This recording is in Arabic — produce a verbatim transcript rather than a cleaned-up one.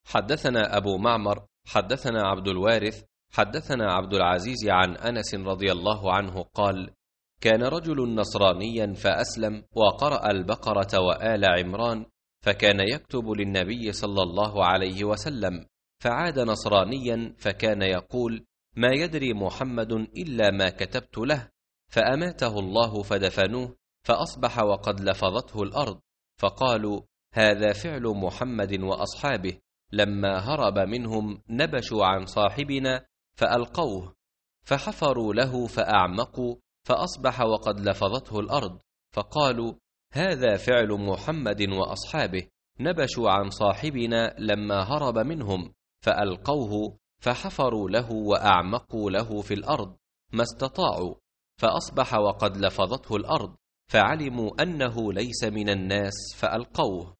حدثنا أبو معمر حدثنا عبد الوارث حدثنا عبد العزيز عن أنس رضي الله عنه قال: كان رجل نصرانيا فأسلم وقرأ البقرة وآل عمران، فكان يكتب للنبي صلى الله عليه وسلم، فعاد نصرانيا فكان يقول: ما يدري محمد إلا ما كتبت له، فأماته الله فدفنوه، فأصبح وقد لفظته الأرض، فقالوا: هذا فعل محمد وأصحابه، لما هرب منهم نبشوا عن صاحبنا فألقوه، فحفروا له فأعمقوا، فأصبح وقد لفظته الأرض، فقالوا: هذا فعل محمد وأصحابه، نبشوا عن صاحبنا لما هرب منهم فألقوه، فحفروا له وأعمقوا له في الأرض ما استطاعوا، فأصبح وقد لفظته الأرض، فعلموا أنه ليس من الناس فألقوه.